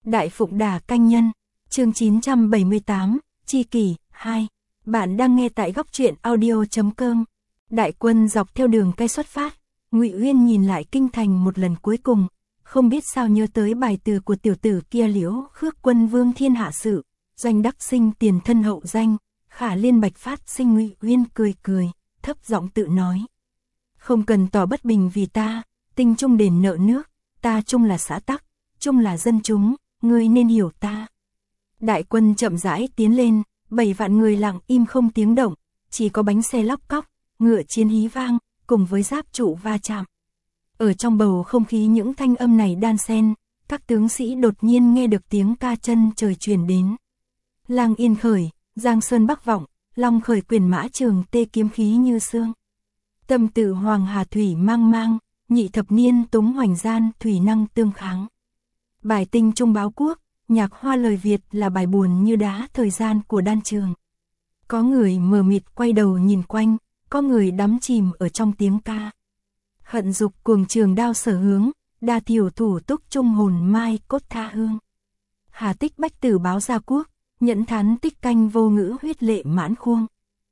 Đại Phụng Đà Canh Nhân, chương 978, Chi Kỷ 2. Bạn đang nghe tại góc truyện audio.com. Đại quân dọc theo đường cây xuất phát, Ngụy Uyên nhìn lại kinh thành một lần cuối cùng, không biết sao nhớ tới bài từ của tiểu tử kia Liễu Khước Quân vương thiên hạ sự, doanh đắc sinh tiền thân hậu danh, khả liên bạch phát sinh. Ngụy Uyên cười cười, thấp giọng tự nói: không cần tỏ bất bình vì ta, tinh trung đền nợ nước, ta trung là xã tắc, trung là dân chúng, ngươi nên hiểu ta. Đại quân chậm rãi tiến lên, 7 vạn người lặng im không tiếng động, chỉ có bánh xe lóc cóc, ngựa chiến hí vang, cùng với giáp trụ va chạm. Ở trong bầu không khí những thanh âm này đan xen, các tướng sĩ đột nhiên nghe được tiếng ca chân trời truyền đến. Lang yên khởi, giang sơn bắc vọng, long khởi quyền mã trường tê kiếm khí như xương. Tâm tự hoàng hà thủy mang mang, nhị thập niên túng hoành gian thủy năng tương kháng. Bài tinh trung báo quốc, nhạc hoa lời Việt là bài buồn như đá thời gian của đan trường. Có người mờ mịt quay đầu nhìn quanh, có người đắm chìm ở trong tiếng ca. Hận dục cuồng trường đao sở hướng, đa thiểu thủ túc trung hồn mai cốt tha hương. Hà tích bách tử báo gia quốc, nhẫn thán tích canh vô ngữ huyết lệ mãn khuông.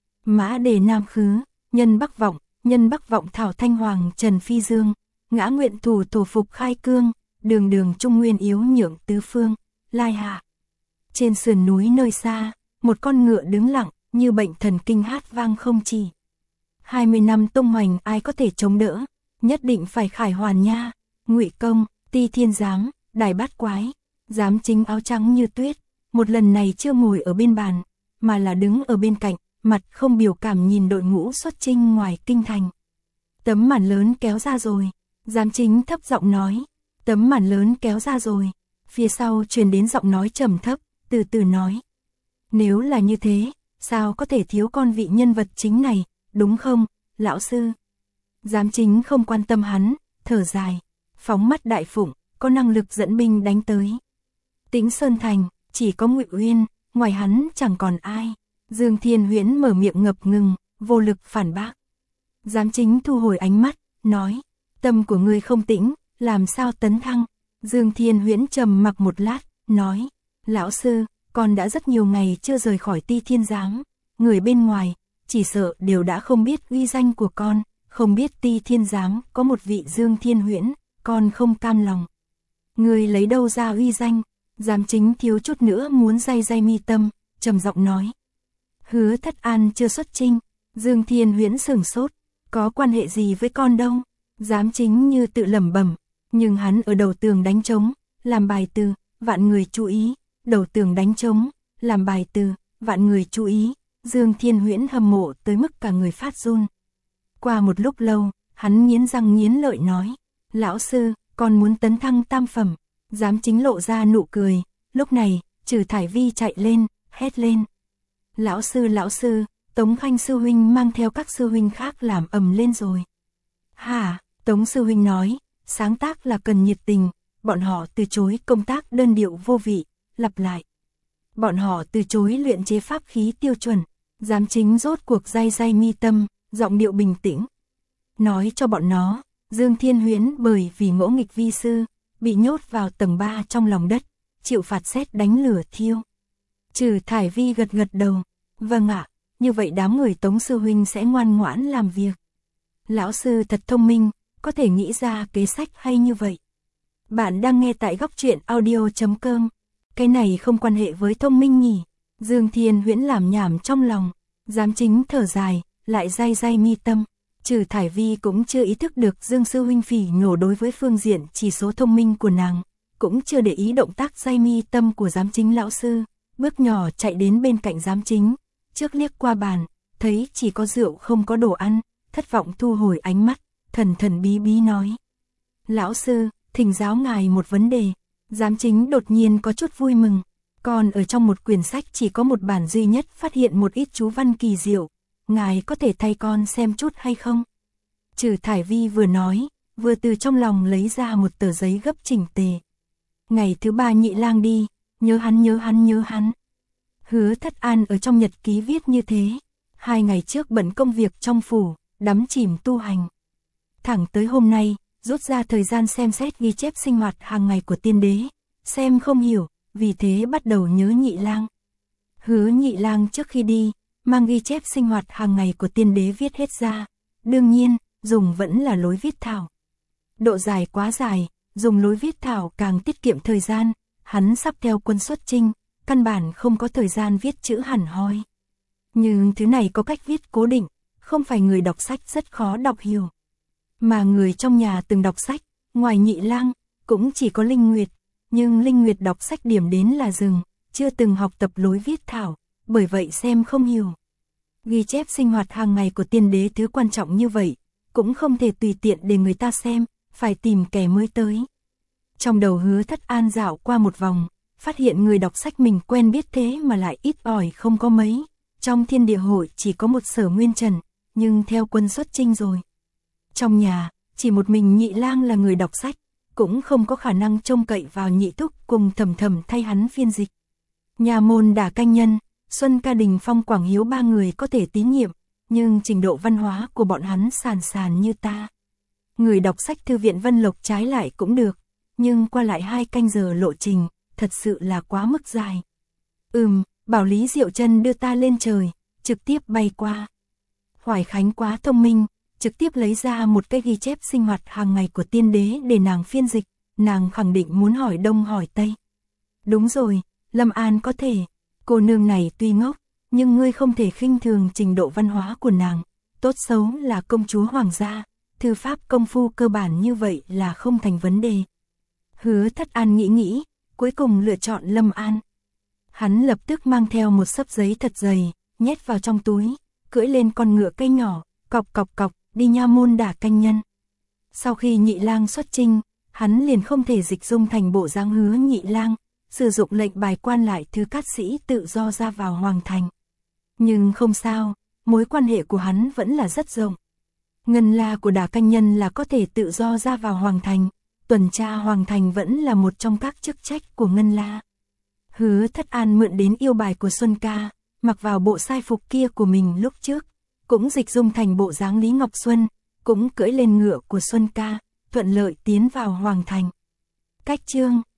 Mã đề nam khứ, nhân bắc vọng thảo thanh hoàng trần phi dương, ngã nguyện thủ thổ phục khai cương, đường đường trung nguyên yếu nhượng tứ phương, lai hạ. Trên sườn núi nơi xa, một con ngựa đứng lặng, như bệnh thần kinh hát vang không chỉ. 20 năm tung hoành ai có thể chống đỡ, nhất định phải khải hoàn nha. Ngụy Công, Ti Thiên Giám, Đài Bát Quái, giám chính áo trắng như tuyết, một lần này chưa ngồi ở bên bàn, mà là đứng ở bên cạnh, mặt không biểu cảm nhìn đội ngũ xuất chinh ngoài kinh thành. Tấm màn lớn kéo ra rồi, giám chính thấp giọng nói. Tấm màn lớn kéo ra rồi, phía sau truyền đến giọng nói trầm thấp, từ từ nói. Nếu là như thế, sao có thể thiếu con vị nhân vật chính này, đúng không, lão sư? Giám chính không quan tâm hắn, thở dài, phóng mắt Đại Phụng, có năng lực dẫn binh đánh tới. Tĩnh Sơn Thành, chỉ có Ngụy Uyên, ngoài hắn chẳng còn ai. Dương Thiên Huyễn mở miệng ngập ngừng, vô lực phản bác. Giám chính thu hồi ánh mắt, nói, tâm của ngươi không tĩnh, làm sao tấn thăng? Dương Thiên Huyễn trầm mặc một lát, nói, lão sư, con đã rất nhiều ngày chưa rời khỏi Ti Thiên Giám, người bên ngoài, chỉ sợ đều đã không biết uy danh của con, không biết Ti Thiên Giám có một vị Dương Thiên Huyễn, con không cam lòng. Người lấy đâu ra uy danh? Giám chính thiếu chút nữa muốn day mi tâm, trầm giọng nói. Hứa Thất An chưa xuất chinh. Dương Thiên Huyễn sửng sốt, có quan hệ gì với con đâu? Giám chính như tự lẩm bẩm, nhưng hắn ở đầu tường đánh trống, làm bài từ, vạn người chú ý, đầu tường đánh trống, làm bài từ, vạn người chú ý. Dương Thiên Huyễn hâm mộ tới mức cả người phát run. Qua một lúc lâu, hắn nghiến răng nghiến lợi nói, lão sư, con muốn tấn thăng tam phẩm. Giám chính lộ ra nụ cười, lúc này, Trừ Thải Vi chạy lên, hét lên. Lão sư, Tống Khanh sư huynh mang theo các sư huynh khác làm ầm lên rồi. Hả? Tống sư huynh nói, sáng tác là cần nhiệt tình, bọn họ từ chối công tác đơn điệu vô vị, lặp lại. Bọn họ từ chối luyện chế pháp khí tiêu chuẩn, giám chính rốt cuộc day mi tâm, giọng điệu bình tĩnh. Nói cho bọn nó, Dương Thiên Huyễn bởi vì ngỗ nghịch vi sư, bị nhốt vào tầng 3 trong lòng đất, chịu phạt sét đánh lửa thiêu. Trừ Thải Vi gật đầu, vâng ạ, như vậy đám người Tống sư huynh sẽ ngoan ngoãn làm việc. Lão sư thật thông minh, có thể nghĩ ra kế sách hay như vậy. Bạn đang nghe tại góc truyện audio.com. Cái này không quan hệ với thông minh nhỉ? Dương Thiên Huyễn làm nhảm trong lòng, giám chính thở dài, lại day mi tâm. Trừ Thải Vi cũng chưa ý thức được Dương sư huynh phỉ nhổ đối với phương diện chỉ số thông minh của nàng, cũng chưa để ý động tác day mi tâm của giám chính lão sư, bước nhỏ chạy đến bên cạnh giám chính, trước liếc qua bàn, thấy chỉ có rượu không có đồ ăn, thất vọng thu hồi ánh mắt, thần bí bí nói. Lão sư, thỉnh giáo ngài một vấn đề. Giám chính đột nhiên có chút vui mừng, còn ở trong một quyển sách chỉ có một bản duy nhất phát hiện một ít chú văn kỳ diệu, ngài có thể thay con xem chút hay không? Trừ Thải Vi vừa nói, vừa từ trong lòng lấy ra một tờ giấy gấp chỉnh tề. Ngày thứ 3 Nhị Lang đi, nhớ hắn. Hứa Thất An ở trong nhật ký viết như thế, 2 ngày trước bận công việc trong phủ, đắm chìm tu hành. Thẳng tới hôm nay, rút ra thời gian xem xét ghi chép sinh hoạt hàng ngày của tiên đế, xem không hiểu, vì thế bắt đầu nhớ Nhị Lang. Hứa Nhị Lang trước khi đi, mang ghi chép sinh hoạt hàng ngày của tiên đế viết hết ra, đương nhiên, dùng vẫn là lối viết thảo. Độ dài quá dài, dùng lối viết thảo càng tiết kiệm thời gian, hắn sắp theo quân xuất chinh, căn bản không có thời gian viết chữ hẳn hoi. Nhưng thứ này có cách viết cố định, không phải người đọc sách rất khó đọc hiểu. Mà người trong nhà từng đọc sách, ngoài Nhị Lang, cũng chỉ có Linh Nguyệt, nhưng Linh Nguyệt đọc sách điểm đến là dừng, chưa từng học tập lối viết thảo, bởi vậy xem không hiểu. Ghi chép sinh hoạt hàng ngày của tiên đế thứ quan trọng như vậy, cũng không thể tùy tiện để người ta xem, phải tìm kẻ mới tới. Trong đầu Hứa Thất An dạo qua một vòng, phát hiện người đọc sách mình quen biết thế mà lại ít ỏi không có mấy. Trong thiên địa hội chỉ có một Sở Nguyên Trần, nhưng theo quân xuất chinh rồi. Trong nhà, chỉ một mình Nhị Lang là người đọc sách, cũng không có khả năng trông cậy vào Nhị Thúc cùng Thầm Thầm thay hắn phiên dịch. Nhà môn Đả Canh Nhân, Xuân Ca Đình Phong Quảng Hiếu ba người có thể tín nhiệm, nhưng trình độ văn hóa của bọn hắn sàn sàn như ta. Người đọc sách thư viện Vân Lộc trái lại cũng được, nhưng qua lại 2 canh giờ lộ trình, thật sự là quá mức dài. Bảo Lý Diệu Chân đưa ta lên trời, trực tiếp bay qua. Hoài Khánh quá thông minh, trực tiếp lấy ra một cái ghi chép sinh hoạt hàng ngày của tiên đế để nàng phiên dịch, nàng khẳng định muốn hỏi Đông hỏi Tây. Đúng rồi, Lâm An có thể, cô nương này tuy ngốc, nhưng ngươi không thể khinh thường trình độ văn hóa của nàng, tốt xấu là công chúa hoàng gia, thư pháp công phu cơ bản như vậy là không thành vấn đề. Hứa Thất An nghĩ, cuối cùng lựa chọn Lâm An. Hắn lập tức mang theo một xấp giấy thật dày, nhét vào trong túi, cưỡi lên con ngựa cây nhỏ, cọc cọc cọc, đi nha môn Đả Canh Nhân. Sau khi Nhị Lang xuất chinh, hắn liền không thể dịch dung thành bộ dáng Hứa Nhị Lang, sử dụng lệnh bài quan lại thứ cát sĩ tự do ra vào hoàng thành. Nhưng không sao, mối quan hệ của hắn vẫn là rất rộng. Ngân la của Đả Canh Nhân là có thể tự do ra vào hoàng thành, tuần tra hoàng thành vẫn là một trong các chức trách của Ngân la. Hứa Thất An mượn đến yêu bài của Xuân Ca, mặc vào bộ sai phục kia của mình lúc trước, cũng dịch dung thành bộ dáng Lý Ngọc Xuân, cũng cưỡi lên ngựa của Xuân Ca, thuận lợi tiến vào hoàng thành. Cách chương